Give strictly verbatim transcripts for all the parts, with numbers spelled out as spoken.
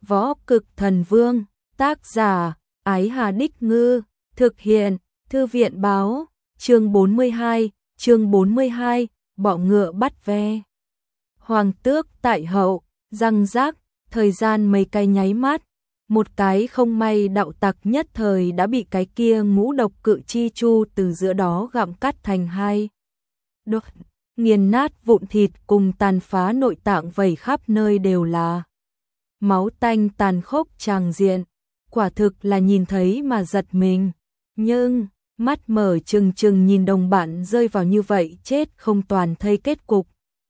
Võ Cực Thần Vương, tác giả, Ái Hà Đích Ngư, thực hiện, Thư viện báo, chương bốn mươi hai, chương bốn mươi hai, bọ ngựa bắt ve. Hoàng tước tại hậu, răng rác, thời gian mấy cái nháy mắt, một cái không may đạo tặc nhất thời đã bị cái kia ngũ độc cự chi chu từ giữa đó gặm cắt thành hai. Đột, nghiền nát vụn thịt cùng tàn phá nội tạng vẩy khắp nơi đều là máu tanh tàn khốc tràng diện, quả thực là nhìn thấy mà giật mình. Nhưng, mắt mở trừng trừng nhìn đồng bạn rơi vào như vậy chết không toàn thây kết cục.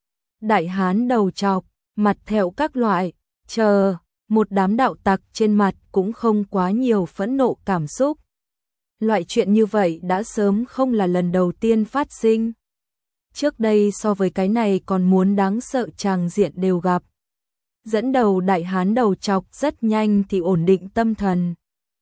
Đại hán đầu trọc, mặt thẹo các loại, chờ, một đám đạo tặc trên mặt cũng không quá nhiều phẫn nộ cảm xúc. Loại chuyện như vậy đã sớm không là lần đầu tiên phát sinh. Trước đây so với cái này còn muốn đáng sợ tràng diện đều gặp. Dẫn đầu đại hán đầu trọc rất nhanh thì ổn định tâm thần.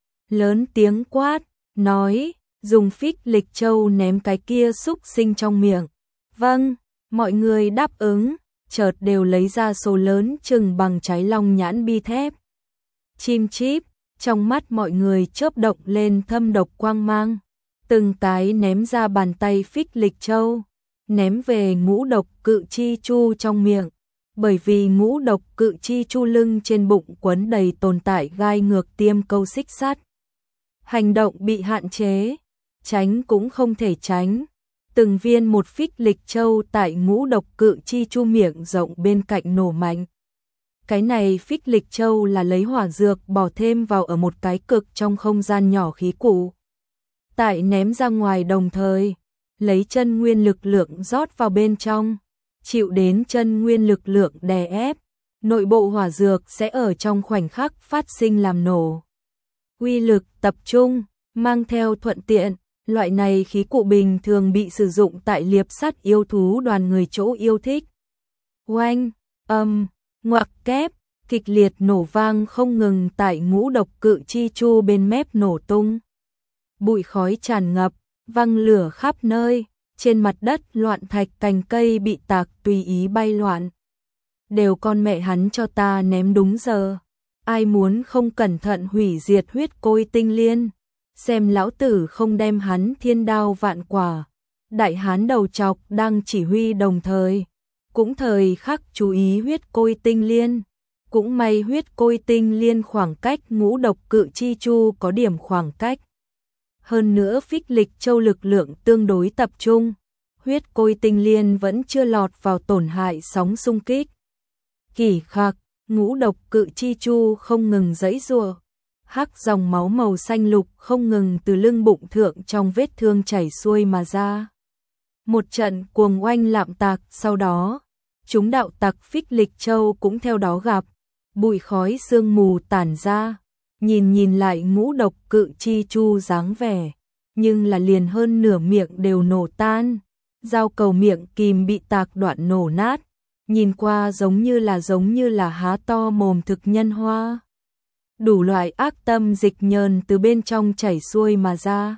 Lớn tiếng quát, nói, dùng phích lịch châu ném cái kia xúc sinh trong miệng. Vâng, mọi người đáp ứng, chợt đều lấy ra số lớn chừng bằng trái long nhãn bi thép. Chim chíp, trong mắt mọi người chớp động lên thâm độc quang mang. Từng cái ném ra bàn tay phích lịch châu, ném về ngũ độc cự chi chu trong miệng. Bởi vì ngũ độc cự chi chu lưng trên bụng quấn đầy tồn tại gai ngược tiêm câu xích sắt. Hành động bị hạn chế, tránh cũng không thể tránh. Từng viên một phích lịch châu tại ngũ độc cự chi chu miệng rộng bên cạnh nổ mạnh. Cái này phích lịch châu là lấy hỏa dược bỏ thêm vào ở một cái cực trong không gian nhỏ khí cụ. Tại ném ra ngoài đồng thời, lấy chân nguyên lực lượng rót vào bên trong. Chịu đến chân nguyên lực lượng đè ép, nội bộ hỏa dược sẽ ở trong khoảnh khắc phát sinh làm nổ. Uy lực tập trung, mang theo thuận tiện, loại này khí cụ bình thường bị sử dụng tại liệp sắt yêu thú đoàn người chỗ yêu thích. Oanh, âm, ngoặc kép, kịch liệt nổ vang không ngừng tại ngũ độc cự chi chu bên mép nổ tung. Bụi khói tràn ngập, văng lửa khắp nơi. Trên mặt đất loạn thạch cành cây bị tạc tùy ý bay loạn. Đều con mẹ hắn cho ta ném đúng giờ. Ai muốn không cẩn thận hủy diệt huyết côi tinh liên. Xem lão tử không đem hắn thiên đao vạn quả. Đại hán đầu trọc đang chỉ huy đồng thời. Cũng thời khắc chú ý huyết côi tinh liên. Cũng may huyết côi tinh liên khoảng cách ngũ độc cự chi chu có điểm khoảng cách. Hơn nữa phích lịch châu lực lượng tương đối tập trung, huyết côi tinh liên vẫn chưa lọt vào tổn hại sóng xung kích. Kỳ khắc, ngũ độc cự chi chu không ngừng giãy giụa, hắc dòng máu màu xanh lục không ngừng từ lưng bụng thượng trong vết thương chảy xuôi mà ra. Một trận cuồng oanh lạm tạc sau đó, chúng đạo tặc phích lịch châu cũng theo đó gặp, bụi khói sương mù tản ra. Nhìn nhìn lại ngũ độc cự chi chu dáng vẻ, nhưng là liền hơn nửa miệng đều nổ tan, dao cầu miệng kìm bị tạc đoạn nổ nát, nhìn qua giống như là giống như là há to mồm thực nhân hoa. Đủ loại ác tâm dịch nhờn từ bên trong chảy xuôi mà ra.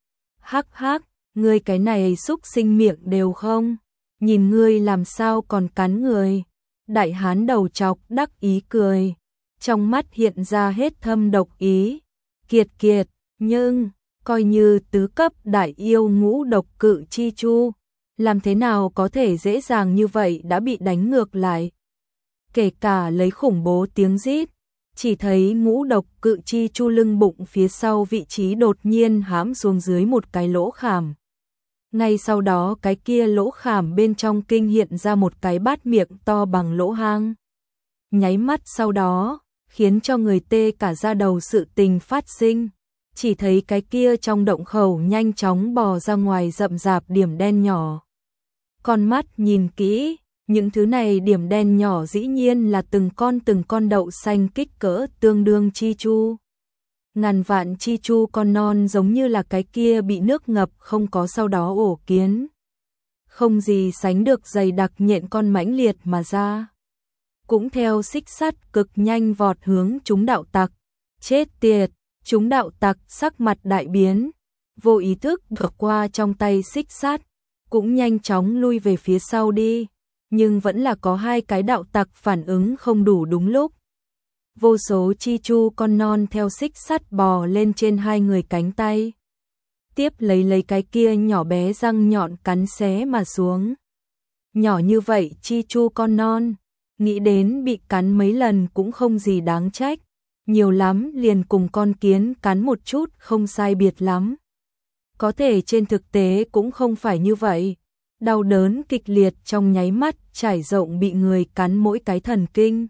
Hắc hắc, ngươi cái này xúc sinh miệng đều không, nhìn ngươi làm sao còn cắn người. Đại hán đầu trọc đắc ý cười. Trong mắt hiện ra hết thâm độc ý. Kiệt kiệt, nhưng, coi như tứ cấp đại yêu ngũ độc cự chi chu, làm thế nào có thể dễ dàng như vậy đã bị đánh ngược lại. Kể cả lấy khủng bố tiếng rít, chỉ thấy ngũ độc cự chi chu lưng bụng phía sau vị trí đột nhiên hãm xuống dưới một cái lỗ khảm. Ngay sau đó cái kia lỗ khảm bên trong kinh hiện ra một cái bát miệng to bằng lỗ hang. Nháy mắt sau đó, khiến cho người tê cả da đầu sự tình phát sinh. Chỉ thấy cái kia trong động khẩu nhanh chóng bò ra ngoài rậm rạp điểm đen nhỏ. Con mắt nhìn kỹ, những thứ này điểm đen nhỏ dĩ nhiên là từng con từng con đậu xanh kích cỡ tương đương chi chu. Ngàn vạn chi chu con non giống như là cái kia bị nước ngập không có sau đó ổ kiến. Không gì sánh được dày đặc nhện con mãnh liệt mà ra. Cũng theo xích sắt cực nhanh vọt hướng chúng đạo tặc. Chết tiệt, chúng đạo tặc sắc mặt đại biến, vô ý thức vượt qua trong tay xích sắt, cũng nhanh chóng lui về phía sau đi, nhưng vẫn là có hai cái đạo tặc phản ứng không đủ đúng lúc. vô số chi chu con non theo xích sắt bò lên trên hai người cánh tay. Tiếp lấy lấy cái kia nhỏ bé răng nhọn cắn xé mà xuống. Nhỏ như vậy chi chu con non, nghĩ đến bị cắn mấy lần cũng không gì đáng trách, nhiều lắm liền cùng con kiến cắn một chút không sai biệt lắm. Có thể trên thực tế cũng không phải như vậy, đau đớn kịch liệt trong nháy mắt trải rộng bị người cắn mỗi cái thần kinh.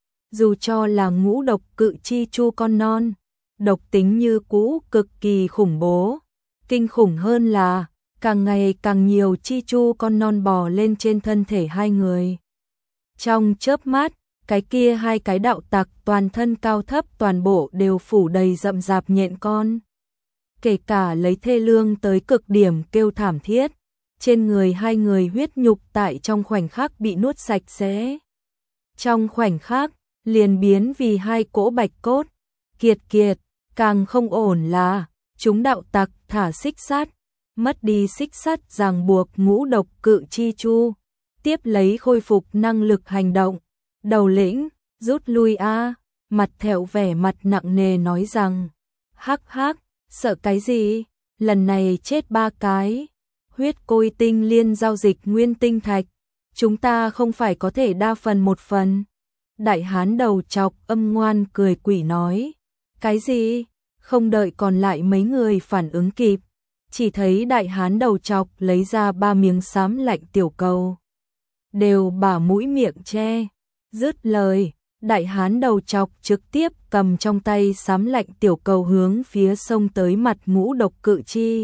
Dù cho là ngũ độc cự chi chu con non, độc tính như cũ cực kỳ khủng bố, kinh khủng hơn là càng ngày càng nhiều chi chu con non bò lên trên thân thể hai người. Trong chớp mắt, cái kia hai cái đạo tặc toàn thân cao thấp toàn bộ đều phủ đầy rậm rạp nhện con. Kể cả lấy thê lương tới cực điểm kêu thảm thiết, trên người hai người huyết nhục tại trong khoảnh khắc bị nuốt sạch sẽ. Trong khoảnh khắc, liền biến vì hai cỗ bạch cốt. Kiệt kiệt, càng không ổn là, chúng đạo tặc thả xích sắt, mất đi xích sắt ràng buộc ngũ độc cự chi chu, tiếp lấy khôi phục năng lực hành động. Đầu lĩnh, rút lui a. Mặt Thẹo vẻ mặt nặng nề nói rằng, hắc hắc, sợ cái gì, lần này chết ba cái. Huyết côi tinh liên giao dịch nguyên tinh thạch, chúng ta không phải có thể đa phần một phần. Đại hán đầu chọc âm ngoan cười quỷ nói, cái gì, không đợi còn lại mấy người phản ứng kịp, chỉ thấy đại hán đầu chọc lấy ra ba miếng xám lạnh tiểu cầu. Đều bả mũi miệng che, dứt lời, đại hán đầu chọc trực tiếp cầm trong tay xám lạnh tiểu cầu hướng phía sông tới mặt ngũ độc cự chi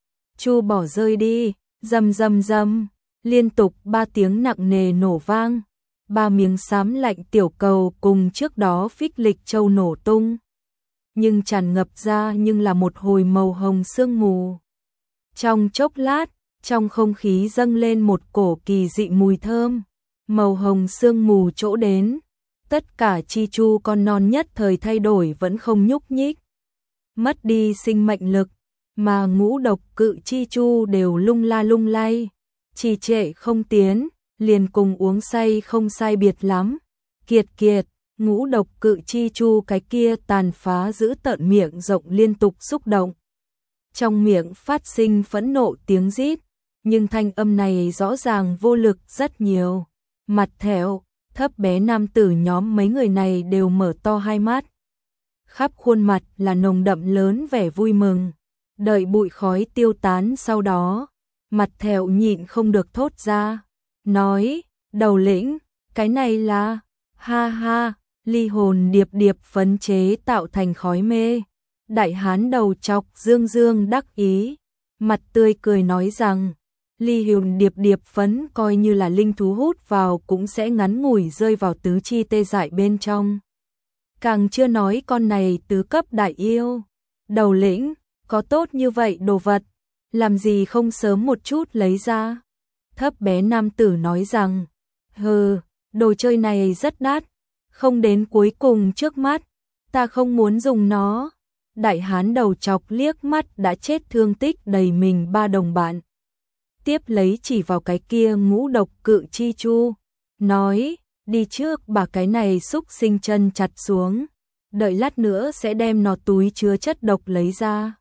chu bỏ rơi đi, rầm rầm rầm, liên tục ba tiếng nặng nề nổ vang, ba miếng xám lạnh tiểu cầu cùng trước đó phích lịch châu nổ tung. Nhưng tràn ngập ra nhưng là một hồi màu hồng sương mù. Trong chốc lát, trong không khí dâng lên một cổ kỳ dị mùi thơm, màu hồng sương mù chỗ đến, tất cả chi chu con non nhất thời thay đổi vẫn không nhúc nhích, mất đi sinh mệnh lực, mà ngũ độc cự chi chu đều lung la lung lay, trì trệ không tiến, liền cùng uống say không sai biệt lắm. Kiệt kiệt, ngũ độc cự chi chu cái kia tàn phá giữ tợn miệng rộng liên tục xúc động. Trong miệng phát sinh phẫn nộ tiếng rít, nhưng thanh âm này rõ ràng vô lực rất nhiều. Mặt Thẹo, Thấp bé nam tử nhóm mấy người này đều mở to hai mắt. Khắp khuôn mặt là nồng đậm lớn vẻ vui mừng. Đợi bụi khói tiêu tán sau đó, Mặt Thẹo nhịn không được thốt ra, nói, đầu lĩnh, cái này là, ha ha, ly hồn điệp điệp phấn chế tạo thành khói mê. Đại hán đầu chọc dương dương đắc ý, mặt tươi cười nói rằng, ly hồn điệp điệp phấn coi như là linh thú hút vào cũng sẽ ngắn ngủi rơi vào tứ chi tê dại bên trong. Càng chưa nói con này tứ cấp đại yêu. Đầu lĩnh, có tốt như vậy đồ vật, làm gì không sớm một chút lấy ra. Thấp bé nam tử nói rằng, hừ, đồ chơi này rất đắt, không đến cuối cùng trước mắt, ta không muốn dùng nó. Đại hán đầu chọc liếc mắt đã chết thương tích đầy mình ba đồng bạn. Tiếp lấy chỉ vào cái kia ngũ độc cự chi chu, nói, đi trước bà cái này xúc sinh chân chặt xuống, đợi lát nữa sẽ đem nó túi chứa chất độc lấy ra.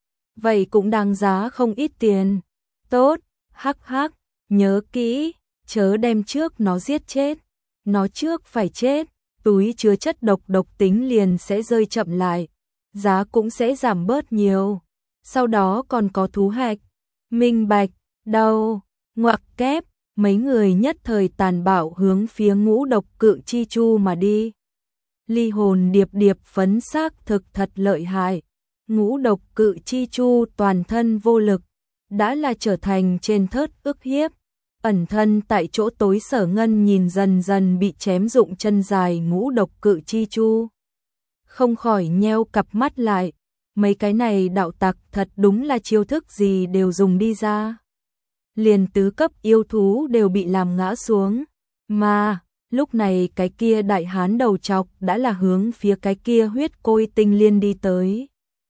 Vậy cũng đáng giá không ít tiền. Tốt, hắc hắc, nhớ kỹ, chớ đem trước nó giết chết. Nó trước phải chết, túi chứa chất độc độc tính liền sẽ rơi chậm lại, giá cũng sẽ giảm bớt nhiều. Sau đó còn có thú hạch, minh bạch, đâu, ngoặc kép, mấy người nhất thời tàn bạo hướng phía ngũ độc cự chi chu mà đi. Ly hồn điệp điệp phấn xác thực thật lợi hại. Ngũ độc cự chi chu toàn thân vô lực, đã là trở thành trên thớt ức hiếp. Ẩn thân tại chỗ tối Sở Ngân nhìn dần dần bị chém rụng chân dài ngũ độc cự chi chu, không khỏi nheo cặp mắt lại, mấy cái này đạo tặc thật đúng là chiêu thức gì đều dùng đi ra. Liền tứ cấp yêu thú đều bị làm ngã xuống, mà lúc này cái kia đại hán đầu chọc đã là hướng phía cái kia huyết côi tinh liên đi tới.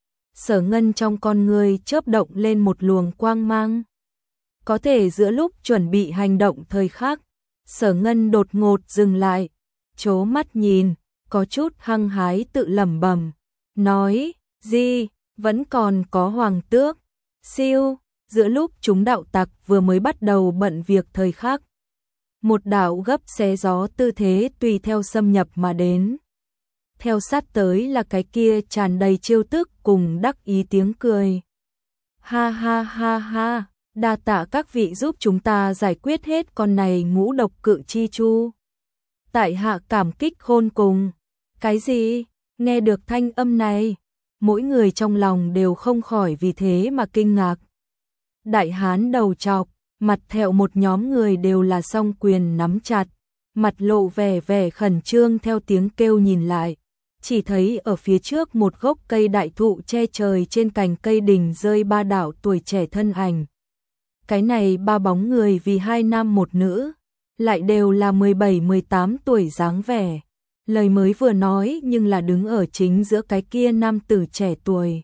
Sở Ngân trong con người chớp động lên một luồng quang mang. Có thể giữa lúc chuẩn bị hành động thời khắc, Sở Ngân đột ngột dừng lại, chố mắt nhìn, có chút hăng hái tự lẩm bẩm, nói, gì, vẫn còn có hoàng tước, siêu, giữa lúc chúng đạo tặc vừa mới bắt đầu bận việc thời khắc. Một đạo gấp xé gió tư thế tùy theo xâm nhập mà đến. Theo sát tới là cái kia tràn đầy trêu tức cùng đắc ý tiếng cười. Ha ha ha ha, đa tạ các vị giúp chúng ta giải quyết hết con này ngũ độc cự chi chu. Tại hạ cảm kích khôn cùng. Cái gì? Nghe được thanh âm này, mỗi người trong lòng đều không khỏi vì thế mà kinh ngạc. Đại hán đầu trọc, mặt thẹo một nhóm người đều là song quyền nắm chặt, mặt lộ vẻ vẻ khẩn trương theo tiếng kêu nhìn lại. Chỉ thấy ở phía trước một gốc cây đại thụ che trời trên cành cây đình rơi ba đạo tuổi trẻ thân ảnh. Cái này ba bóng người vì hai nam một nữ, lại đều là mười bảy mười tám tuổi dáng vẻ. Lời mới vừa nói nhưng là đứng ở chính giữa cái kia nam tử trẻ tuổi.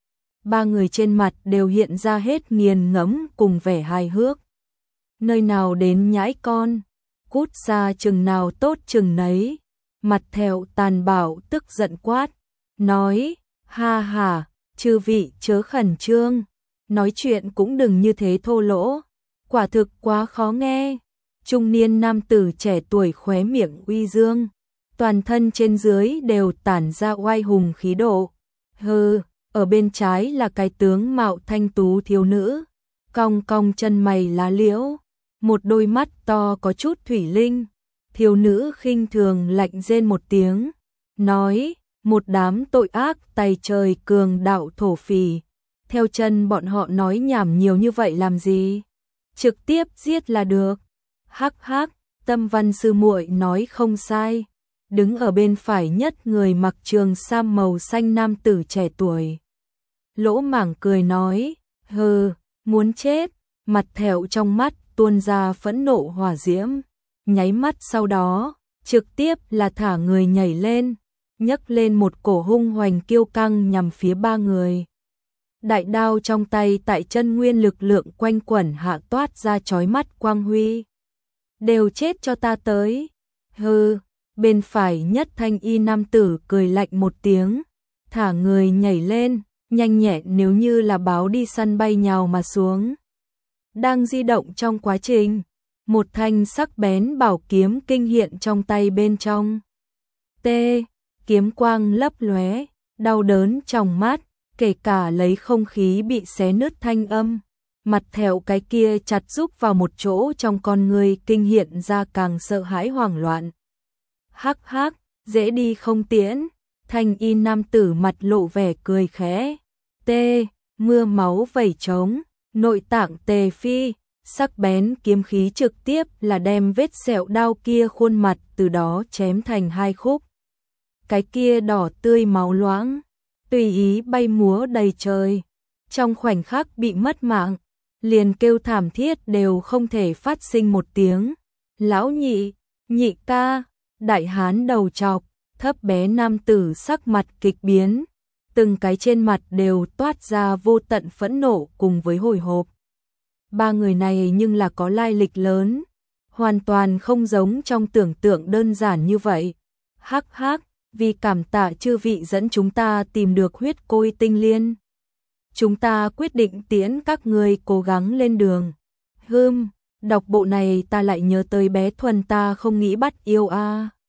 Ba người trên mặt đều hiện ra hết nghiền ngẫm cùng vẻ hài hước. Nơi nào đến nhãi con, cút xa chừng nào tốt chừng nấy. Mặt thẹo tàn bạo tức giận quát, nói, ha ha, chư vị chớ khẩn trương, nói chuyện cũng đừng như thế thô lỗ, quả thực quá khó nghe. Trung niên nam tử trẻ tuổi khóe miệng uy dương, toàn thân trên dưới đều tản ra oai hùng khí độ. Hừ, ở bên trái là cái tướng mạo thanh tú thiếu nữ, cong cong chân mày lá liễu, một đôi mắt to có chút thủy linh. Thiếu nữ khinh thường lạnh rên một tiếng, nói, một đám tội ác tày trời cường đạo thổ phỉ, theo chân bọn họ nói nhảm nhiều như vậy làm gì, trực tiếp giết là được. Hắc hắc, Tâm Văn sư muội nói không sai. Đứng ở bên phải nhất người mặc trường sam màu xanh nam tử trẻ tuổi. Lỗ Mảng cười nói, hừ, muốn chết, mặt thẹo trong mắt tuôn ra phẫn nộ hỏa diễm. Nháy mắt sau đó, trực tiếp là thả người nhảy lên, nhấc lên một cổ hung hoành kiêu căng nhằm phía ba người. Đại đao trong tay tại chân nguyên lực lượng quanh quẩn hạ toát ra chói mắt quang huy. Đều chết cho ta tới. Hừ, bên phải nhất thanh y nam tử cười lạnh một tiếng, thả người nhảy lên, nhanh nhẹn nếu như là báo đi săn bay nhào mà xuống. Đang di động trong quá trình, một thanh sắc bén bảo kiếm kinh hiện trong tay bên trong. T, kiếm quang lấp lóe, đau đớn trong mắt, kể cả lấy không khí bị xé nứt thanh âm. Mặt thẹo cái kia chặt rúc vào một chỗ trong con người kinh hiện ra càng sợ hãi hoảng loạn. Hắc hắc, dễ đi không tiễn. Thanh y nam tử mặt lộ vẻ cười khẽ. T, mưa máu vẩy trống, nội tạng tề phi. Sắc bén kiếm khí trực tiếp là đem vết sẹo đao kia khuôn mặt từ đó chém thành hai khúc. Cái kia đỏ tươi máu loãng, tùy ý bay múa đầy trời. Trong khoảnh khắc bị mất mạng, liền kêu thảm thiết đều không thể phát sinh một tiếng. Lão nhị, nhị ca, đại hán đầu trọc, thấp bé nam tử sắc mặt kịch biến. Từng cái trên mặt đều toát ra vô tận phẫn nộ cùng với hồi hộp. Ba người này nhưng là có lai lịch lớn, hoàn toàn không giống trong tưởng tượng đơn giản như vậy. Hắc hắc, vì cảm tạ chư vị dẫn chúng ta tìm được huyết côi tinh liên. Chúng ta quyết định tiễn các ngươi cố gắng lên đường. Hừm, đọc bộ này ta lại nhớ tới bé Thuần ta không nghĩ bắt yêu a. À.